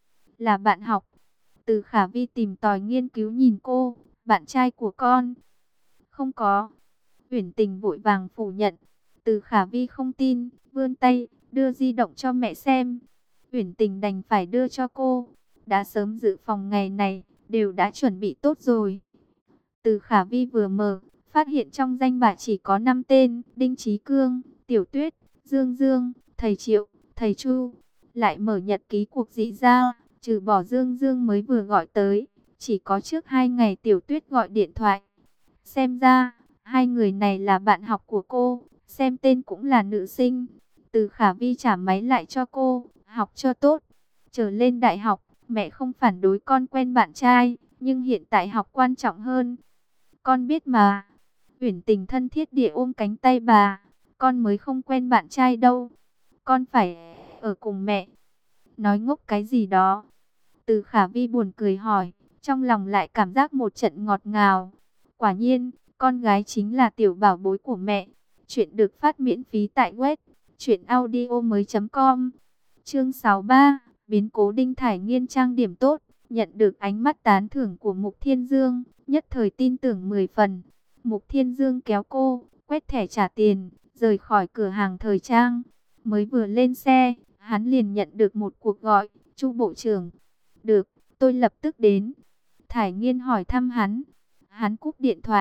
Là bạn học. Từ Khả Vi tìm tòi nghiên cứu nhìn cô, bạn trai của con. Không có. Uyển Tình vội vàng phủ nhận. Từ Khả Vi không tin, vươn tay, đưa di động cho mẹ xem. Uyển Tình đành phải đưa cho cô. Đã sớm dự phòng ngày này, đều đã chuẩn bị tốt rồi. Từ Khả Vi vừa mở, phát hiện trong danh bạ chỉ có 5 tên, Đinh Chí Cương, Tiểu Tuyết, Dương Dương, thầy Triệu, thầy Chu. Lại mở nhật ký cuộc dị ra, trừ bỏ Dương Dương mới vừa gọi tới, chỉ có trước 2 ngày Tiểu Tuyết gọi điện thoại. Xem ra, hai người này là bạn học của cô, xem tên cũng là nữ sinh. Từ Khả Vi trả máy lại cho cô, học cho tốt. Trở lên đại học, mẹ không phản đối con quen bạn trai, nhưng hiện tại học quan trọng hơn. Con biết mà. Uyển Tình thân thiết địa ôm cánh tay bà. Con mới không quen bạn trai đâu. Con phải ở cùng mẹ. Nói ngốc cái gì đó. Từ Khả Vi buồn cười hỏi. Trong lòng lại cảm giác một trận ngọt ngào. Quả nhiên, con gái chính là tiểu bảo bối của mẹ. Chuyện được phát miễn phí tại web truyệnaudiomoi.com. Chương 63. Biến cố Đinh Thải Nghiên trang điểm tốt, nhận được ánh mắt tán thưởng của Mục Thiên Dương, nhất thời tin tưởng 10 phần. Mục Thiên Dương kéo cô, quét thẻ trả tiền, rời khỏi cửa hàng thời trang. Mới vừa lên xe, hắn liền nhận được một cuộc gọi, Chu bộ trưởng. Được, tôi lập tức đến. Thải Nghiên hỏi thăm hắn. Hắn cúp điện thoại,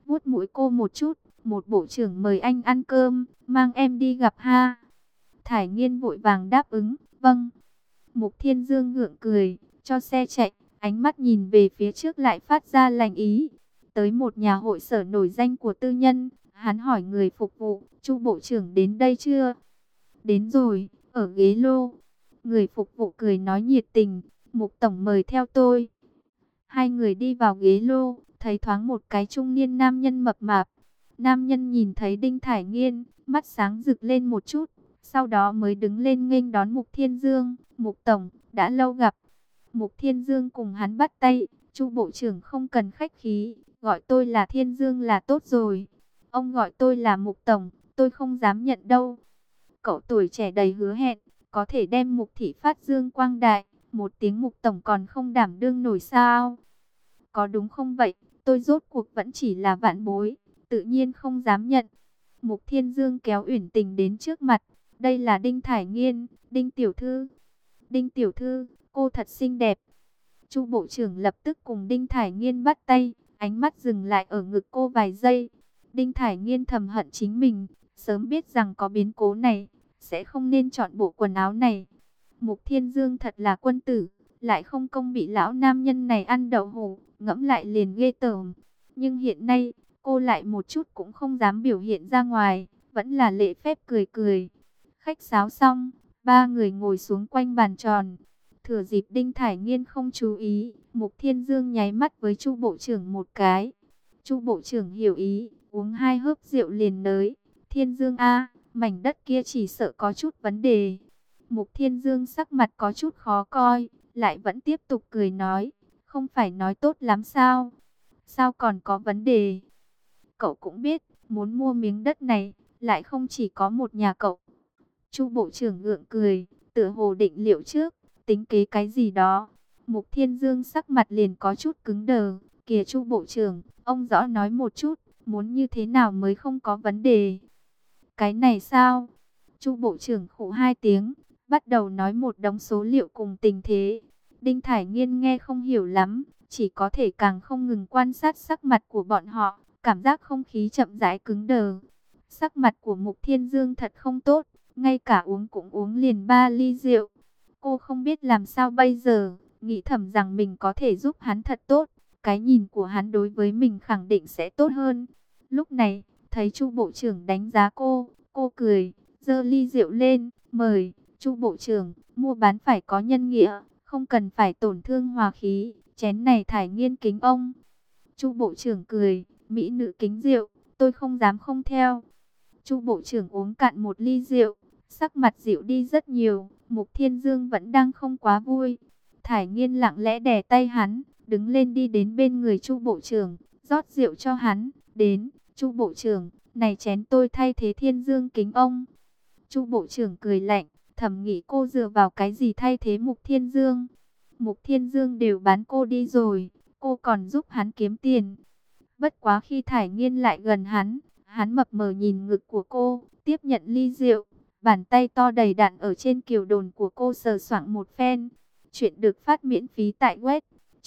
vuốt mũi cô một chút. Một bộ trưởng mời anh ăn cơm, mang em đi gặp ha. Thải Nghiên vội vàng đáp ứng, vâng. Mục Thiên Dương gượng cười, cho xe chạy, ánh mắt nhìn về phía trước lại phát ra lành ý. Tới một nhà hội sở nổi danh của tư nhân, hắn hỏi người phục vụ, Chu bộ trưởng đến đây chưa? Đến rồi, ở ghế lô. Người phục vụ cười nói nhiệt tình, Mục tổng mời theo tôi. Hai người đi vào ghế lô, thấy thoáng một cái trung niên nam nhân mập mạp. Nam nhân nhìn thấy Đinh Thải Nghiên, mắt sáng rực lên một chút, sau đó mới đứng lên nghênh đón Mục Thiên Dương. Mục tổng, đã lâu gặp. Mục Thiên Dương cùng hắn bắt tay, Chu bộ trưởng không cần khách khí, gọi tôi là Thiên Dương là tốt rồi. Ông gọi tôi là Mục tổng, tôi không dám nhận đâu. Cậu tuổi trẻ đầy hứa hẹn, có thể đem Mục thị phát dương quang đại, một tiếng Mục tổng còn không đảm đương nổi sao? Có đúng không vậy? Tôi rốt cuộc vẫn chỉ là vạn bối, tự nhiên không dám nhận. Mục Thiên Dương kéo Uyển Tình đến trước mặt, đây là Đinh Thải Nghiên, Đinh tiểu thư. Đinh tiểu thư, cô thật xinh đẹp. Chu bộ trưởng lập tức cùng Đinh Thải Nghiên bắt tay, ánh mắt dừng lại ở ngực cô vài giây. Đinh Thải Nghiên thầm hận chính mình, sớm biết rằng có biến cố này, sẽ không nên chọn bộ quần áo này. Mục Thiên Dương thật là quân tử, lại không công bị lão nam nhân này ăn đậu hũ, ngẫm lại liền ghê tởm. Nhưng hiện nay, cô lại một chút cũng không dám biểu hiện ra ngoài, vẫn là lễ phép cười cười. Khách sáo xong, ba người ngồi xuống quanh bàn tròn. Thừa dịp Đinh Thải Nghiên không chú ý, Mục Thiên Dương nháy mắt với Chu bộ trưởng một cái. Chu bộ trưởng hiểu ý, uống hai hớp rượu liền nới. Thiên Dương a, mảnh đất kia chỉ sợ có chút vấn đề. Mục Thiên Dương sắc mặt có chút khó coi, lại vẫn tiếp tục cười nói, không phải nói tốt lắm sao? Sao còn có vấn đề? Cậu cũng biết, muốn mua miếng đất này, lại không chỉ có một nhà cậu. Chu bộ trưởng gượng cười, tựa hồ định liệu trước, tính kế cái gì đó. Mục Thiên Dương sắc mặt liền có chút cứng đờ. Kìa Chu bộ trưởng, ông rõ nói một chút, muốn như thế nào mới không có vấn đề. Cái này sao? Chu bộ trưởng khụ hai tiếng, bắt đầu nói một đống số liệu cùng tình thế. Đinh Thải Nghiên nghe không hiểu lắm, chỉ có thể càng không ngừng quan sát sắc mặt của bọn họ, cảm giác không khí chậm rãi cứng đờ. Sắc mặt của Mục Thiên Dương thật không tốt, ngay cả uống cũng uống liền 3 ly rượu. Cô không biết làm sao bây giờ, nghĩ thầm rằng mình có thể giúp hắn thật tốt, cái nhìn của hắn đối với mình khẳng định sẽ tốt hơn. Lúc này, thấy Chu bộ trưởng đánh giá cô cười, giơ ly rượu lên, mời. Chu bộ trưởng, mua bán phải có nhân nghĩa, không cần phải tổn thương hòa khí, chén này Thải Nghiên kính ông. Chu bộ trưởng cười, mỹ nữ kính rượu, tôi không dám không theo. Chu bộ trưởng uống cạn một ly rượu, sắc mặt dịu đi rất nhiều. Mục Thiên Dương vẫn đang không quá vui. Thải Nghiên lặng lẽ đè tay hắn, đứng lên đi đến bên người Chu bộ trưởng, rót rượu cho hắn. Đến, Chu bộ trưởng, này chén tôi thay thế Thiên Dương kính ông. Chu bộ trưởng cười lạnh, thầm nghĩ cô dựa vào cái gì thay thế Mục Thiên Dương. Mục Thiên Dương đều bán cô đi rồi, cô còn giúp hắn kiếm tiền. Bất quá khi Thải Nghiên lại gần hắn mập mờ nhìn ngực của cô, tiếp nhận ly rượu. Bàn tay to đầy đặn ở trên kiều đồn của cô sờ soạng một phen. Chuyện được phát miễn phí tại web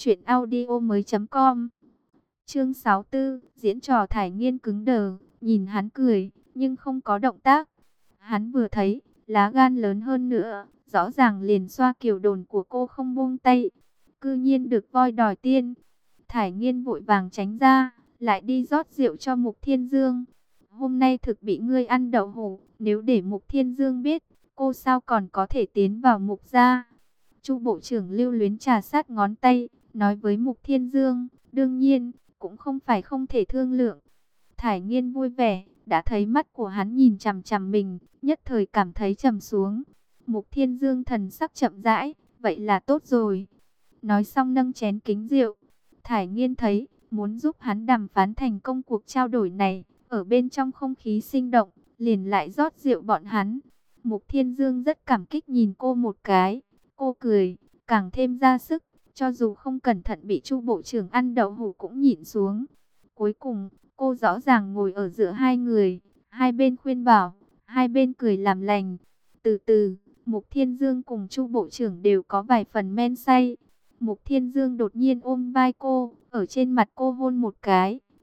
truyệnaudiomoi.com. Chương 64, diễn trò Thải Nghiên cứng đờ, nhìn hắn cười, nhưng không có động tác. Hắn vừa thấy, lá gan lớn hơn nữa, rõ ràng liền xoa kiều đồn của cô không buông tay. Cư nhiên được voi đòi tiên. Thải Nghiên vội vàng tránh ra, lại đi rót rượu cho Mục Thiên Dương. Hôm nay thực bị ngươi ăn đậu hũ, nếu để Mục Thiên Dương biết, cô sao còn có thể tiến vào Mục gia. Chu bộ trưởng lưu luyến trà sát ngón tay, nói với Mục Thiên Dương, đương nhiên, cũng không phải không thể thương lượng. Thải Nghiên vui vẻ, đã thấy mắt của hắn nhìn chằm chằm mình, nhất thời cảm thấy trầm xuống. Mục Thiên Dương thần sắc chậm rãi, vậy là tốt rồi. Nói xong nâng chén kính rượu. Thải Nghiên thấy, muốn giúp hắn đàm phán thành công cuộc trao đổi này, ở bên trong không khí sinh động, liền lại rót rượu bọn hắn. Mục Thiên Dương rất cảm kích nhìn cô một cái, cô cười, càng thêm ra sức, cho dù không cẩn thận bị Chu bộ trưởng ăn đậu hũ cũng nhịn xuống. Cuối cùng, cô rõ ràng ngồi ở giữa hai người, hai bên khuyên bảo, hai bên cười làm lành. Từ từ, Mục Thiên Dương cùng Chu bộ trưởng đều có vài phần men say. Mục Thiên Dương đột nhiên ôm vai cô, ở trên mặt cô hôn một cái.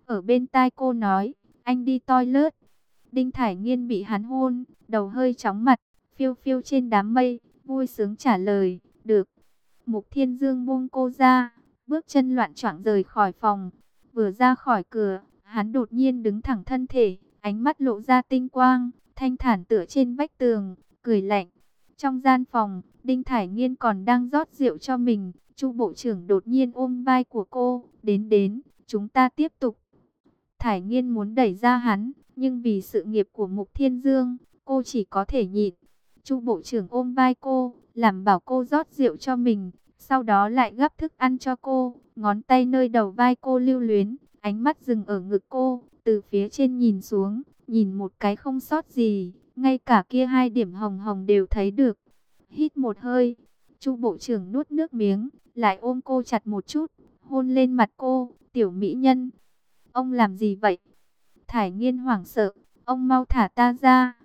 ở bên tai cô nói, anh đi toilet. Đinh Thải Nghiên bị hắn hôn, đầu hơi chóng mặt, phiêu phiêu trên đám mây, vui sướng trả lời, được. Mục Thiên Dương buông cô ra, bước chân loạn choạng rời khỏi phòng. Vừa ra khỏi cửa, hắn đột nhiên đứng thẳng thân thể, ánh mắt lộ ra tinh quang, thanh thản tựa trên vách tường, cười lạnh. Trong gian phòng, Đinh Thải Nghiên còn đang rót rượu cho mình, Chu bộ trưởng đột nhiên ôm vai của cô, đến, chúng ta tiếp tục. Thải Nghiên muốn đẩy ra hắn, nhưng vì sự nghiệp của Mục Thiên Dương, cô chỉ có thể nhịn. Chu bộ trưởng ôm vai cô, làm bảo cô rót rượu cho mình, sau đó lại gắp thức ăn cho cô, ngón tay nơi đầu vai cô lưu luyến, ánh mắt dừng ở ngực cô, từ phía trên nhìn xuống, nhìn một cái không sót gì, ngay cả kia 2 điểm hồng hồng đều thấy được. Hít một hơi, Chu bộ trưởng nuốt nước miếng, lại ôm cô chặt một chút, hôn lên mặt cô, tiểu mỹ nhân. Ông làm gì vậy? Thải Nghiên hoảng sợ, ông mau thả ta ra.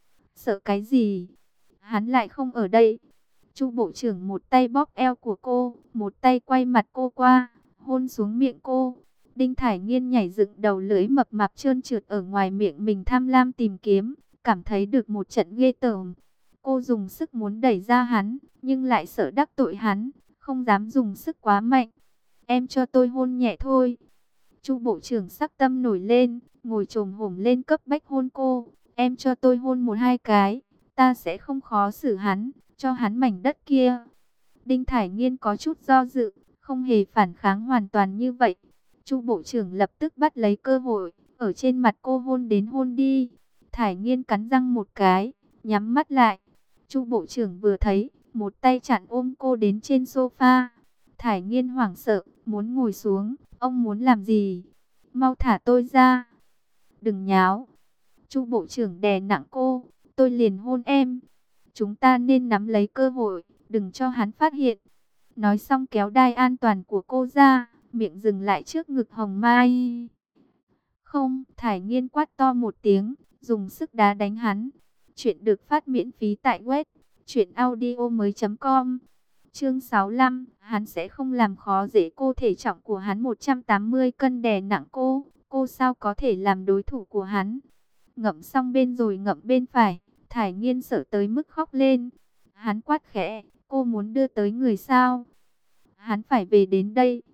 Sợ cái gì? Hắn lại không ở đây. Chu bộ trưởng một tay bóp eo của cô, một tay quay mặt cô qua, hôn xuống miệng cô. Đinh Thải Nghiên nhảy dựng đầu lưỡi mập mạp trơn trượt ở ngoài miệng mình tham lam tìm kiếm, cảm thấy được một trận ghê tởm. Cô dùng sức muốn đẩy ra hắn, nhưng lại sợ đắc tội hắn, không dám dùng sức quá mạnh. Em cho tôi hôn nhẹ thôi. Chu bộ trưởng sắc tâm nổi lên, ngồi chồm hổm lên cấp bách hôn cô. Em cho tôi hôn 1-2 cái, ta sẽ không khó xử hắn, cho hắn mảnh đất kia. Đinh Thải Nghiên có chút do dự, không hề phản kháng hoàn toàn như vậy. Chu bộ trưởng lập tức bắt lấy cơ hội, ở trên mặt cô hôn đến hôn đi. Thải Nghiên cắn răng một cái, nhắm mắt lại. Chu bộ trưởng vừa thấy, một tay chặn ôm cô đến trên sofa. Thải Nghiên hoảng sợ, muốn ngồi xuống. Ông muốn làm gì? Mau thả tôi ra. Đừng nháo. Chu bộ trưởng đè nặng cô. Tôi liền hôn em. Chúng ta nên nắm lấy cơ hội, đừng cho hắn phát hiện. Nói xong kéo đai an toàn của cô ra, miệng dừng lại trước ngực hồng mai. Không, Thải Nghiên quát to một tiếng, dùng sức đá đánh hắn. Chuyện được phát miễn phí tại web truyệnaudiomoi.com. Chương 65, hắn sẽ không làm khó dễ cô. Thể trọng của hắn 180 cân đè nặng cô sao có thể làm đối thủ của hắn. Ngậm xong bên rồi ngậm bên phải, Thải Nghiên sợ tới mức khóc lên. Hắn quát khẽ, cô muốn đưa tới người sao? Hắn phải về đến đây.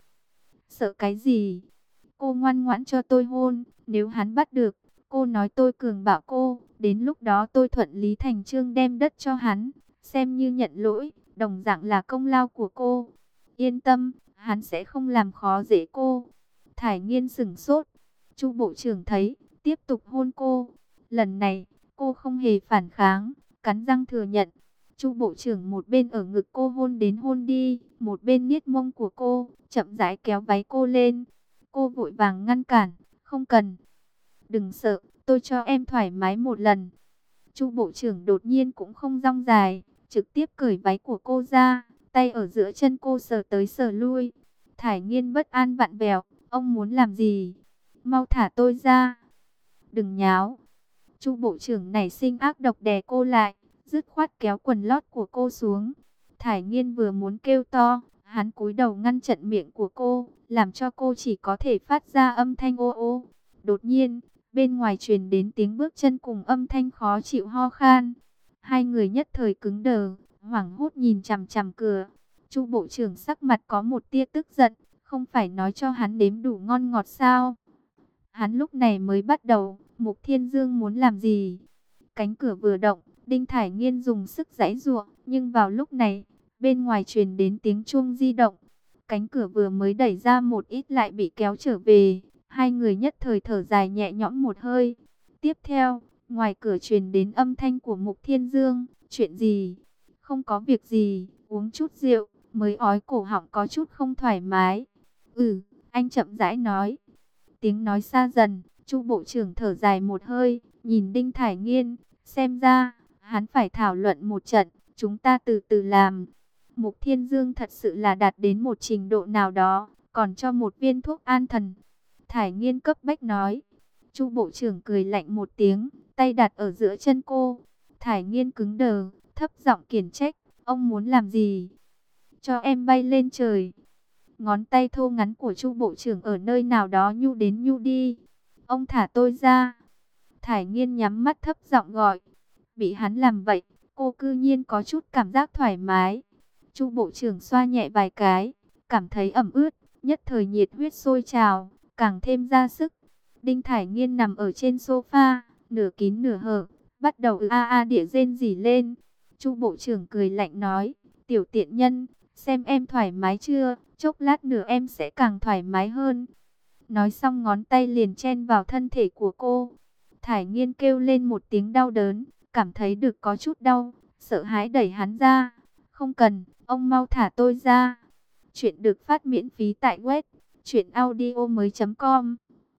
Sợ cái gì? Cô ngoan ngoãn cho tôi hôn, nếu hắn bắt được, cô nói tôi cường bạo cô, đến lúc đó tôi thuận lý thành chương đem đất cho hắn, xem như nhận lỗi, đồng dạng là công lao của cô. Yên tâm, hắn sẽ không làm khó dễ cô. Thải Nghiên sững sốt. Chu bộ trưởng thấy, tiếp tục hôn cô. Lần này, cô không hề phản kháng, cắn răng thừa nhận. Chu bộ trưởng một bên ở ngực cô hôn đến hôn đi, một bên niết mông của cô, chậm rãi kéo váy cô lên. Cô vội vàng ngăn cản, không cần. Đừng sợ, tôi cho em thoải mái một lần. Chu bộ trưởng đột nhiên cũng không rong dài, trực tiếp cởi váy của cô ra, tay ở giữa chân cô sờ tới sờ lui. Thải Nghiên bất an vặn vẹo, ông muốn làm gì? Mau thả tôi ra. Đừng nháo. Chu bộ trưởng nảy sinh ác độc đè cô lại, dứt khoát kéo quần lót của cô xuống. Thải Nghiên vừa muốn kêu to, hắn cúi đầu ngăn chặn miệng của cô, làm cho cô chỉ có thể phát ra âm thanh ô ô. Đột nhiên, bên ngoài truyền đến tiếng bước chân cùng âm thanh khó chịu ho khan. Hai người nhất thời cứng đờ, hoảng hốt nhìn chằm chằm cửa. Chu bộ trưởng sắc mặt có một tia tức giận, không phải nói cho hắn nếm đủ ngon ngọt sao? Hắn lúc này mới bắt đầu, Mục Thiên Dương muốn làm gì? Cánh cửa vừa động, Đinh Thải Nghiên dùng sức giãy giụa, nhưng vào lúc này, bên ngoài truyền đến tiếng chuông di động. Cánh cửa vừa mới đẩy ra một ít lại bị kéo trở về, hai người nhất thời thở dài nhẹ nhõm một hơi. Tiếp theo, ngoài cửa truyền đến âm thanh của Mục Thiên Dương, chuyện gì? Không có việc gì, uống chút rượu, mới ói cổ họng có chút không thoải mái. Anh chậm rãi nói. Tiếng nói xa dần, Chu bộ trưởng thở dài một hơi, nhìn Đinh Thải Nghiên, xem ra, hắn phải thảo luận một trận, chúng ta từ từ làm. Mục Thiên Dương thật sự là đạt đến một trình độ nào đó, còn cho một viên thuốc an thần. Thải Nghiên cấp bách nói. Chu bộ trưởng cười lạnh một tiếng, tay đặt ở giữa chân cô. Thải Nghiên cứng đờ, thấp giọng khiển trách, ông muốn làm gì? Cho em bay lên trời. Ngón tay thô ngắn của Chu bộ trưởng ở nơi nào đó nhu đến nhu đi. Ông thả tôi ra. Thải Nghiên nhắm mắt thấp giọng gọi. Bị hắn làm vậy, cô cư nhiên có chút cảm giác thoải mái. Chu bộ trưởng xoa nhẹ vài cái, cảm thấy ẩm ướt, nhất thời nhiệt huyết sôi trào, càng thêm ra sức. Đinh Thải Nghiên nằm ở trên sofa, nửa kín nửa hở, bắt đầu địa rên rỉ lên. Chu bộ trưởng cười lạnh nói, tiểu tiện nhân, xem em thoải mái chưa, chốc lát nữa em sẽ càng thoải mái hơn. Nói xong ngón tay liền chen vào thân thể của cô. Thải Nghiên kêu lên một tiếng đau đớn, cảm thấy được có chút đau, sợ hãi đẩy hắn ra. Không cần, ông mau thả tôi ra. Chuyện được phát miễn phí tại web truyệnaudiomoi.com